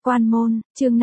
Quan môn, chương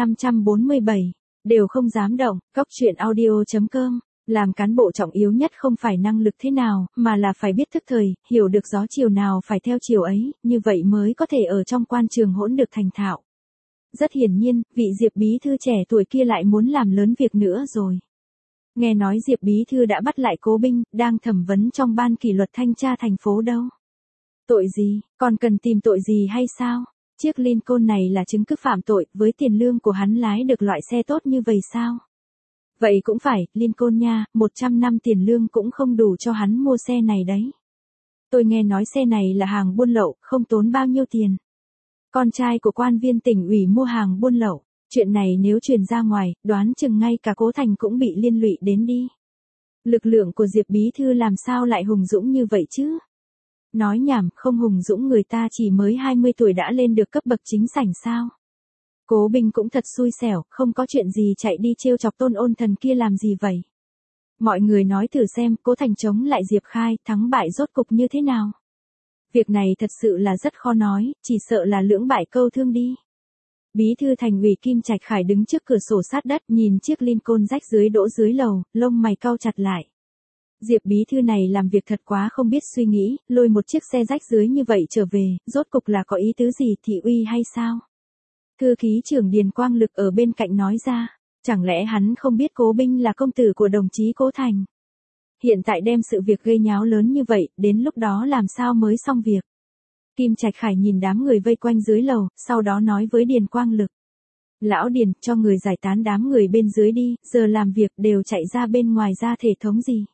547, đều không dám động, góc chuyện audio.com. Làm cán bộ trọng yếu nhất không phải năng lực thế nào, mà là phải biết thức thời, hiểu được gió chiều nào phải theo chiều ấy, như vậy mới có thể ở trong quan trường hỗn được thành thạo. Rất hiển nhiên, vị Diệp bí thư trẻ tuổi kia lại muốn làm lớn việc nữa rồi. Nghe nói Diệp bí thư đã bắt lại Cố Binh, đang thẩm vấn trong ban kỷ luật thanh tra thành phố đâu. Tội gì, còn cần tìm tội gì hay sao? Chiếc Lincoln này là chứng cứ phạm tội, với tiền lương của hắn lái được loại xe tốt như vậy sao? Vậy cũng phải, Lincoln nha, 100 năm tiền lương cũng không đủ cho hắn mua xe này đấy. Tôi nghe nói xe này là hàng buôn lậu, không tốn bao nhiêu tiền. Con trai của quan viên tỉnh ủy mua hàng buôn lậu, chuyện này nếu truyền ra ngoài, đoán chừng ngay cả Cố Thành cũng bị liên lụy đến đi. Lực lượng của Diệp bí thư làm sao lại hùng dũng như vậy chứ? Nói nhảm, không hùng dũng, người ta chỉ mới 20 tuổi đã lên được cấp bậc chính sảnh sao? Cố Binh cũng thật xui xẻo, không có chuyện gì chạy đi trêu chọc Tôn Ôn Thần kia làm gì vậy? Mọi người nói thử xem, Cố Thành chống lại Diệp Khai, thắng bại rốt cục như thế nào? Việc này thật sự là rất khó nói, chỉ sợ là lưỡng bại câu thương đi. Bí thư thành ủy Kim Trạch Khải đứng trước cửa sổ sát đất, nhìn chiếc Lincoln rách dưới đỗ dưới lầu, lông mày cau chặt lại. Diệp bí thư này làm việc thật quá không biết suy nghĩ, lôi một chiếc xe rách dưới như vậy trở về, rốt cục là có ý tứ gì, thị uy hay sao? Thư ký trưởng Điền Quang Lực ở bên cạnh nói ra, chẳng lẽ hắn không biết Cố Binh là công tử của đồng chí Cố Thành? Hiện tại đem sự việc gây nháo lớn như vậy, đến lúc đó làm sao mới xong việc? Kim Trạch Khải nhìn đám người vây quanh dưới lầu, sau đó nói với Điền Quang Lực. Lão Điền, cho người giải tán đám người bên dưới đi, giờ làm việc đều chạy ra bên ngoài ra thể thống gì.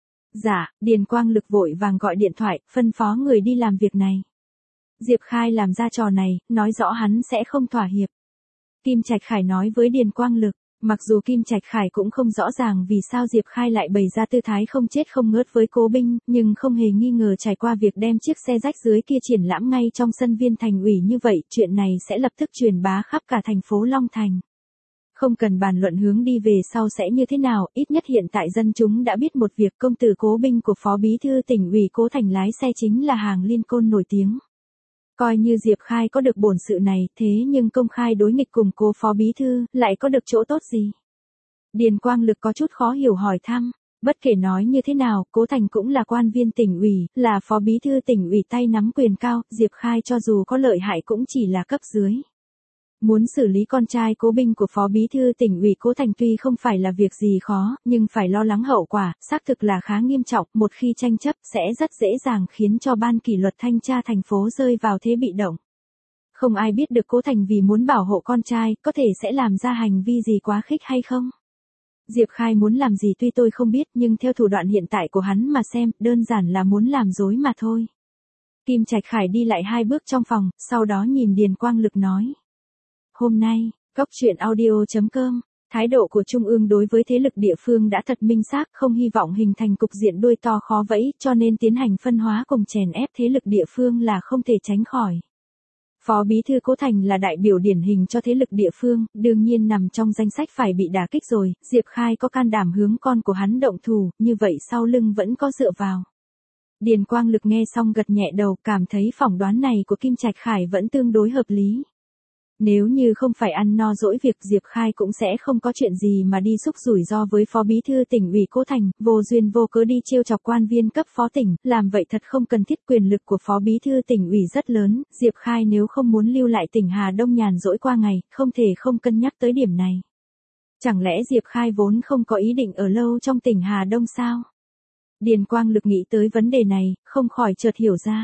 Dạ, Điền Quang Lực vội vàng gọi điện thoại, phân phó người đi làm việc này. Diệp Khai làm ra trò này, nói rõ hắn sẽ không thỏa hiệp. Kim Trạch Khải nói với Điền Quang Lực, mặc dù Kim Trạch Khải cũng không rõ ràng vì sao Diệp Khai lại bày ra tư thái không chết không ngớt với Cố Binh, nhưng không hề nghi ngờ trải qua việc đem chiếc xe rách dưới kia triển lãm ngay trong sân viên thành ủy như vậy, chuyện này sẽ lập tức truyền bá khắp cả thành phố Long Thành. Không cần bàn luận hướng đi về sau sẽ như thế nào, ít nhất hiện tại dân chúng đã biết một việc, công tử Cố Binh của Phó Bí thư tỉnh ủy Cố Thành lái xe chính là hàng Lincoln nổi tiếng. Coi như Diệp Khai có được bổn sự này, thế nhưng công khai đối nghịch cùng Cố Phó Bí thư, lại có được chỗ tốt gì? Điền Quang Lực có chút khó hiểu hỏi thăm. Bất kể nói như thế nào, Cố Thành cũng là quan viên tỉnh ủy, là Phó Bí thư tỉnh ủy tay nắm quyền cao, Diệp Khai cho dù có lợi hại cũng chỉ là cấp dưới. Muốn xử lý con trai Cố Binh của Phó Bí thư tỉnh ủy Cố Thành tuy không phải là việc gì khó, nhưng phải lo lắng hậu quả, xác thực là khá nghiêm trọng, một khi tranh chấp sẽ rất dễ dàng khiến cho ban kỷ luật thanh tra thành phố rơi vào thế bị động. Không ai biết được Cố Thành vì muốn bảo hộ con trai, có thể sẽ làm ra hành vi gì quá khích hay không? Diệp Khai muốn làm gì tuy tôi không biết, nhưng theo thủ đoạn hiện tại của hắn mà xem, đơn giản là muốn làm dối mà thôi. Kim Trạch Khải đi lại 2 bước trong phòng, sau đó nhìn Điền Quang Lực nói. Hôm nay, góc chuyện audio.com, thái độ của Trung ương đối với thế lực địa phương đã thật minh xác, không hy vọng hình thành cục diện đuôi to khó vẫy, cho nên tiến hành phân hóa cùng chèn ép thế lực địa phương là không thể tránh khỏi. Phó Bí thư Cố Thành là đại biểu điển hình cho thế lực địa phương, đương nhiên nằm trong danh sách phải bị đả kích rồi, Diệp Khai có can đảm hướng con của hắn động thủ, như vậy sau lưng vẫn có dựa vào. Điền Quang Lực nghe xong gật nhẹ đầu, cảm thấy phỏng đoán này của Kim Trạch Khải vẫn tương đối hợp lý. Nếu như không phải ăn no dỗi việc, Diệp Khai cũng sẽ không có chuyện gì mà đi xúc rủi ro với Phó Bí thư tỉnh ủy Cố Thành, vô duyên vô cớ đi trêu chọc quan viên cấp phó tỉnh, làm vậy thật không cần thiết. Quyền lực của Phó Bí thư tỉnh ủy rất lớn, Diệp Khai nếu không muốn lưu lại tỉnh Hà Đông nhàn rỗi qua ngày, không thể không cân nhắc tới điểm này. Chẳng lẽ Diệp Khai vốn không có ý định ở lâu trong tỉnh Hà Đông sao? Điền Quang Lực nghĩ tới vấn đề này, không khỏi chợt hiểu ra.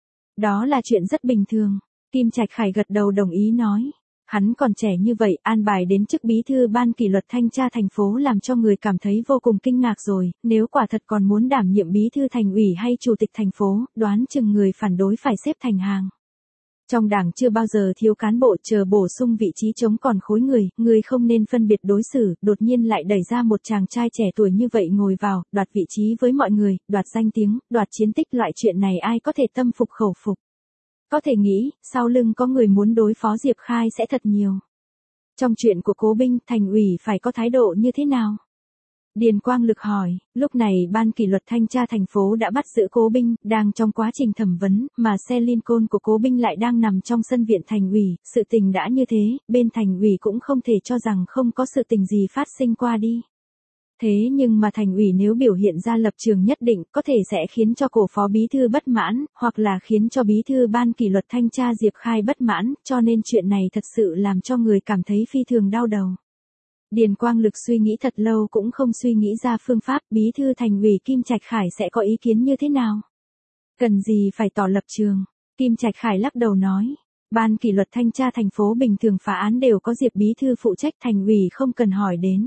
Đó là chuyện rất bình thường. Kim Trạch Khải gật đầu đồng ý nói. Hắn còn trẻ như vậy, an bài đến chức bí thư ban kỷ luật thanh tra thành phố làm cho người cảm thấy vô cùng kinh ngạc rồi, nếu quả thật còn muốn đảm nhiệm bí thư thành ủy hay chủ tịch thành phố, đoán chừng người phản đối phải xếp thành hàng. Trong đảng chưa bao giờ thiếu cán bộ, chờ bổ sung vị trí trống còn khối người không nên phân biệt đối xử, đột nhiên lại đẩy ra một chàng trai trẻ tuổi như vậy ngồi vào, đoạt vị trí với mọi người, đoạt danh tiếng, đoạt chiến tích, loại chuyện này ai có thể tâm phục khẩu phục. Có thể nghĩ, sau lưng có người muốn đối phó Diệp Khai sẽ thật nhiều. Trong chuyện của Cố Binh, thành ủy phải có thái độ như thế nào? Điền Quang Lực hỏi, lúc này ban kỷ luật thanh tra thành phố đã bắt giữ Cố Binh, đang trong quá trình thẩm vấn, mà xe Lincoln của Cố Binh lại đang nằm trong sân viện thành ủy, sự tình đã như thế, bên thành ủy cũng không thể cho rằng không có sự tình gì phát sinh qua đi. Thế nhưng mà thành ủy nếu biểu hiện ra lập trường nhất định, có thể sẽ khiến cho cổ phó bí thư bất mãn, hoặc là khiến cho bí thư ban kỷ luật thanh tra Diệp Khai bất mãn, cho nên chuyện này thật sự làm cho người cảm thấy phi thường đau đầu. Điền Quang Lực suy nghĩ thật lâu cũng không suy nghĩ ra phương pháp bí thư thành ủy Kim Trạch Khải sẽ có ý kiến như thế nào. Cần gì phải tỏ lập trường. Kim Trạch Khải lắc đầu nói. Ban kỷ luật thanh tra thành phố bình thường phá án đều có Diệp bí thư phụ trách, thành ủy không cần hỏi đến.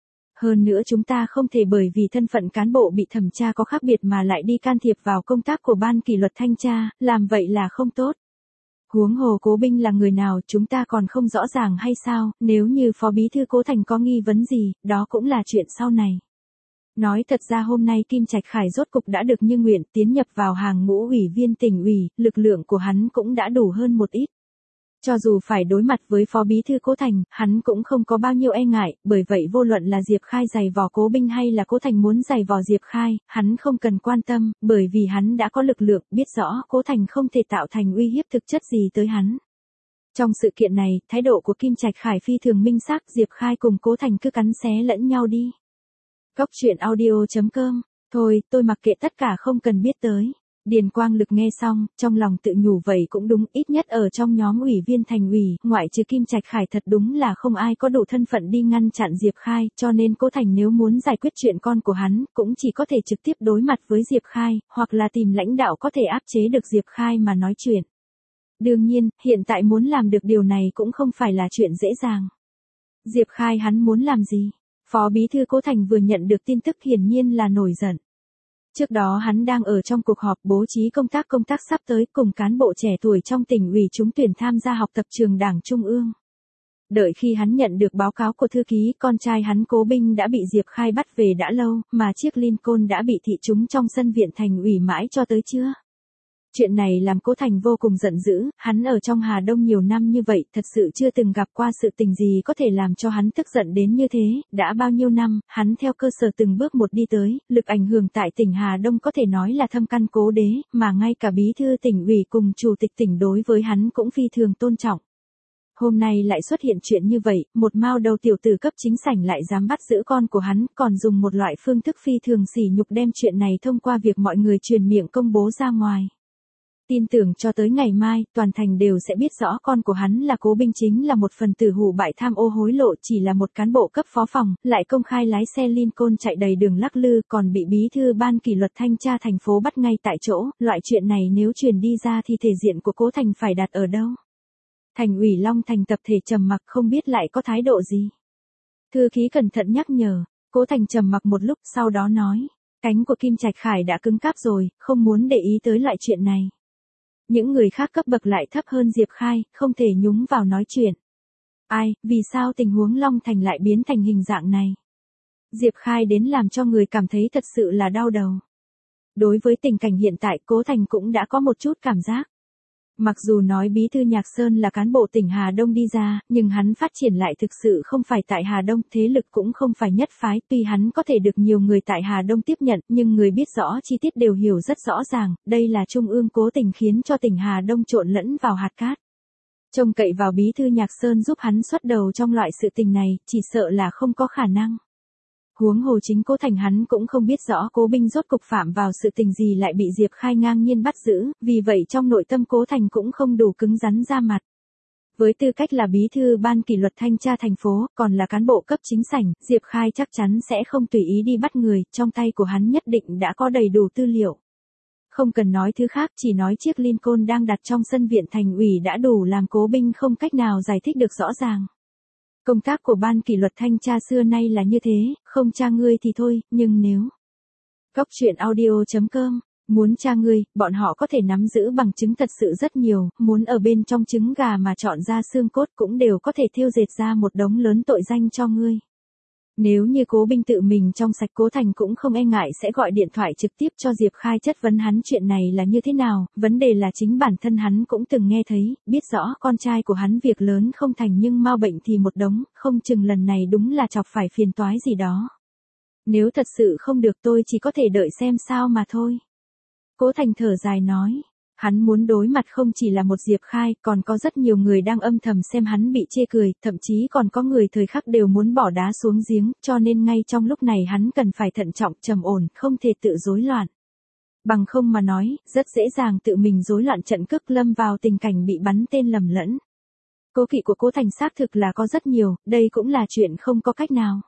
Hơn nữa chúng ta không thể bởi vì thân phận cán bộ bị thẩm tra có khác biệt mà lại đi can thiệp vào công tác của ban kỷ luật thanh tra, làm vậy là không tốt. Huống hồ Cố Binh là người nào chúng ta còn không rõ ràng hay sao, nếu như phó bí thư Cố Thành có nghi vấn gì, đó cũng là chuyện sau này. Nói thật ra hôm nay Kim Trạch Khải rốt cục đã được như nguyện tiến nhập vào hàng ngũ ủy viên tỉnh ủy, lực lượng của hắn cũng đã đủ hơn một ít. Cho dù phải đối mặt với phó bí thư Cố Thành, hắn cũng không có bao nhiêu e ngại, bởi vậy vô luận là Diệp Khai giày vò Cố Binh hay là Cố Thành muốn giày vò Diệp Khai, hắn không cần quan tâm, bởi vì hắn đã có lực lượng, biết rõ Cố Thành không thể tạo thành uy hiếp thực chất gì tới hắn. Trong sự kiện này, thái độ của Kim Trạch Khải phi thường minh xác, Diệp Khai cùng Cố Thành cứ cắn xé lẫn nhau đi. Cóc truyện audio.com, thôi, tôi mặc kệ tất cả không cần biết tới. Điền Quang Lực nghe xong, trong lòng tự nhủ vậy cũng đúng, ít nhất ở trong nhóm ủy viên thành ủy, ngoại trừ Kim Trạch Khải thật đúng là không ai có đủ thân phận đi ngăn chặn Diệp Khai, cho nên Cố Thành nếu muốn giải quyết chuyện con của hắn, cũng chỉ có thể trực tiếp đối mặt với Diệp Khai, hoặc là tìm lãnh đạo có thể áp chế được Diệp Khai mà nói chuyện. Đương nhiên, hiện tại muốn làm được điều này cũng không phải là chuyện dễ dàng. Diệp Khai hắn muốn làm gì? Phó bí thư Cố Thành vừa nhận được tin tức hiển nhiên là nổi giận. Trước đó hắn đang ở trong cuộc họp bố trí công tác sắp tới cùng cán bộ trẻ tuổi trong tỉnh ủy trúng tuyển tham gia học tập trường Đảng Trung ương. Đợi khi hắn nhận được báo cáo của thư ký, con trai hắn Cố Binh đã bị Diệp Khai bắt về đã lâu, mà chiếc Lincoln đã bị thị trúng trong sân viện thành ủy mãi cho tới chưa. Chuyện này làm Cố Thành vô cùng giận dữ, hắn ở trong Hà Đông nhiều năm như vậy, thật sự chưa từng gặp qua sự tình gì có thể làm cho hắn tức giận đến như thế, đã bao nhiêu năm, hắn theo cơ sở từng bước một đi tới, lực ảnh hưởng tại tỉnh Hà Đông có thể nói là thâm căn cố đế, mà ngay cả bí thư tỉnh ủy cùng chủ tịch tỉnh đối với hắn cũng phi thường tôn trọng. Hôm nay lại xuất hiện chuyện như vậy, một mao đầu tiểu tử cấp chính sảnh lại dám bắt giữ con của hắn, còn dùng một loại phương thức phi thường sỉ nhục đem chuyện này thông qua việc mọi người truyền miệng công bố ra ngoài. Tin tưởng cho tới ngày mai, toàn thành đều sẽ biết rõ con của hắn là Cố Binh chính là một phần tử hủ bại tham ô hối lộ, chỉ là một cán bộ cấp phó phòng, lại công khai lái xe Lincoln chạy đầy đường lắc lư, còn bị bí thư ban kỷ luật thanh tra thành phố bắt ngay tại chỗ, loại chuyện này nếu truyền đi ra thì thể diện của Cố Thành phải đặt ở đâu? Thành ủy Long Thành tập thể trầm mặc không biết lại có thái độ gì. Thư ký cẩn thận nhắc nhở, Cố Thành trầm mặc một lúc sau đó nói, cánh của Kim Trạch Khải đã cứng cáp rồi, không muốn để ý tới loại chuyện này. Những người khác cấp bậc lại thấp hơn Diệp Khai, không thể nhúng vào nói chuyện. Ai, vì sao tình huống Long Thành lại biến thành hình dạng này? Diệp Khai đến làm cho người cảm thấy thật sự là đau đầu. Đối với tình cảnh hiện tại, Cố Thành cũng đã có một chút cảm giác. Mặc dù nói bí thư Nhạc Sơn là cán bộ tỉnh Hà Đông đi ra, nhưng hắn phát triển lại thực sự không phải tại Hà Đông, thế lực cũng không phải nhất phái, tuy hắn có thể được nhiều người tại Hà Đông tiếp nhận, nhưng người biết rõ chi tiết đều hiểu rất rõ ràng, đây là Trung ương cố tình khiến cho tỉnh Hà Đông trộn lẫn vào hạt cát. Trông cậy vào bí thư Nhạc Sơn giúp hắn xuất đầu trong loại sự tình này, chỉ sợ là không có khả năng. Huống hồ chính Cố Thành hắn cũng không biết rõ Cố Binh rốt cục phạm vào sự tình gì lại bị Diệp Khai ngang nhiên bắt giữ, vì vậy trong nội tâm Cố Thành cũng không đủ cứng rắn ra mặt. Với tư cách là bí thư ban kỷ luật thanh tra thành phố, còn là cán bộ cấp chính sảnh, Diệp Khai chắc chắn sẽ không tùy ý đi bắt người, trong tay của hắn nhất định đã có đầy đủ tư liệu. Không cần nói thứ khác, chỉ nói chiếc Lincoln đang đặt trong sân viện thành ủy đã đủ làm Cố Binh không cách nào giải thích được rõ ràng. Công tác của ban kỷ luật thanh tra xưa nay là như thế, không tra ngươi thì thôi, nhưng nếu Cóc truyện audio.com muốn tra ngươi, bọn họ có thể nắm giữ bằng chứng thật sự rất nhiều, muốn ở bên trong trứng gà mà chọn ra xương cốt cũng đều có thể thêu dệt ra một đống lớn tội danh cho ngươi. Nếu như Cố Binh tự mình trong sạch, Cố Thành cũng không e ngại sẽ gọi điện thoại trực tiếp cho Diệp Khai chất vấn hắn chuyện này là như thế nào, vấn đề là chính bản thân hắn cũng từng nghe thấy, biết rõ con trai của hắn việc lớn không thành nhưng mau bệnh thì một đống, không chừng lần này đúng là chọc phải phiền toái gì đó. Nếu thật sự không được tôi chỉ có thể đợi xem sao mà thôi. Cố Thành thở dài nói. Hắn muốn đối mặt không chỉ là một Diệp Khai, còn có rất nhiều người đang âm thầm xem hắn bị chê cười, thậm chí còn có người thời khắc đều muốn bỏ đá xuống giếng, cho nên ngay trong lúc này hắn cần phải thận trọng, trầm ổn, không thể tự rối loạn. Bằng không mà nói, rất dễ dàng tự mình rối loạn trận cước, lâm vào tình cảnh bị bắn tên lầm lẫn. Cố kỵ của Cố Thành xác thực là có rất nhiều, đây cũng là chuyện không có cách nào.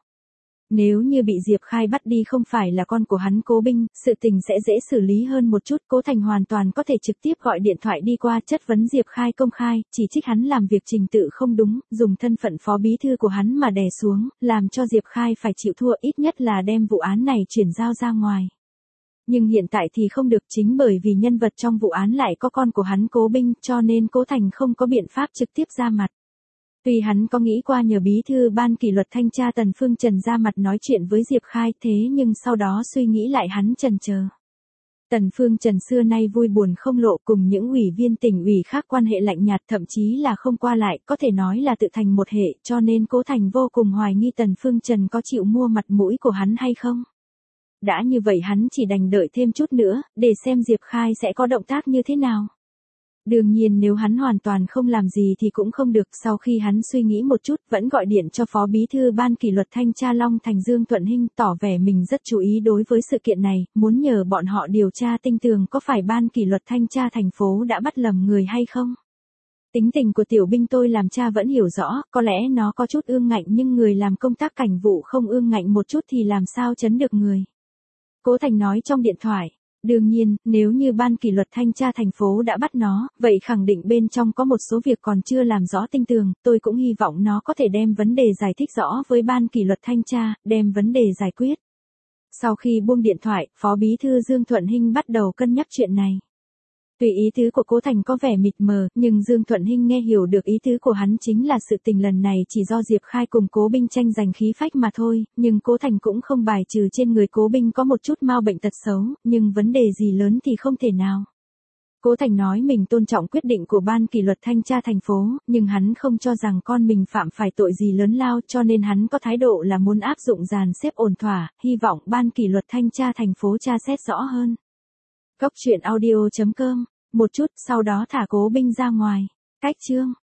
Nếu như bị Diệp Khai bắt đi không phải là con của hắn Cố Binh, sự tình sẽ dễ xử lý hơn một chút. Cố Thành hoàn toàn có thể trực tiếp gọi điện thoại đi qua chất vấn Diệp Khai công khai, chỉ trích hắn làm việc trình tự không đúng, dùng thân phận phó bí thư của hắn mà đè xuống, làm cho Diệp Khai phải chịu thua, ít nhất là đem vụ án này chuyển giao ra ngoài. Nhưng hiện tại thì không được, chính bởi vì nhân vật trong vụ án lại có con của hắn Cố Binh, cho nên Cố Thành không có biện pháp trực tiếp ra mặt. Tuy hắn có nghĩ qua nhờ bí thư ban kỷ luật thanh tra Tần Phương Trần ra mặt nói chuyện với Diệp Khai, thế nhưng sau đó suy nghĩ lại hắn chần chờ. Tần Phương Trần xưa nay vui buồn không lộ, cùng những ủy viên tỉnh ủy khác quan hệ lạnh nhạt, thậm chí là không qua lại, có thể nói là tự thành một hệ, cho nên Cố Thành vô cùng hoài nghi Tần Phương Trần có chịu mua mặt mũi của hắn hay không. Đã như vậy hắn chỉ đành đợi thêm chút nữa, để xem Diệp Khai sẽ có động tác như thế nào. Đương nhiên nếu hắn hoàn toàn không làm gì thì cũng không được, sau khi hắn suy nghĩ một chút vẫn gọi điện cho Phó Bí thư Ban kỷ luật Thanh tra Long Thành Dương Thuận Hinh, tỏ vẻ mình rất chú ý đối với sự kiện này, muốn nhờ bọn họ điều tra tinh tường có phải Ban kỷ luật Thanh tra thành phố đã bắt lầm người hay không. Tính tình của Tiểu Binh tôi làm cha vẫn hiểu rõ, có lẽ nó có chút ương ngạnh nhưng người làm công tác cảnh vụ không ương ngạnh một chút thì làm sao chấn được người. Cố Thành nói trong điện thoại. Đương nhiên, nếu như Ban kỷ luật Thanh tra thành phố đã bắt nó, vậy khẳng định bên trong có một số việc còn chưa làm rõ tinh tường, tôi cũng hy vọng nó có thể đem vấn đề giải thích rõ với Ban kỷ luật Thanh tra, đem vấn đề giải quyết. Sau khi buông điện thoại, Phó Bí thư Dương Thuận Hinh bắt đầu cân nhắc chuyện này. Tuy ý tứ của Cố Thành có vẻ mịt mờ, nhưng Dương Thuận Hinh nghe hiểu được ý tứ của hắn chính là sự tình lần này chỉ do Diệp Khai cùng Cố Binh tranh giành khí phách mà thôi, nhưng Cố Thành cũng không bài trừ trên người Cố Binh có một chút mau bệnh tật xấu, nhưng vấn đề gì lớn thì không thể nào. Cố Thành nói mình tôn trọng quyết định của Ban kỷ luật Thanh tra thành phố, nhưng hắn không cho rằng con mình phạm phải tội gì lớn lao, cho nên hắn có thái độ là muốn áp dụng dàn xếp ổn thỏa, hy vọng Ban kỷ luật Thanh tra thành phố tra xét rõ hơn. Cốc truyện audio.com. Một chút, sau đó thả Cố Binh ra ngoài. Cách chương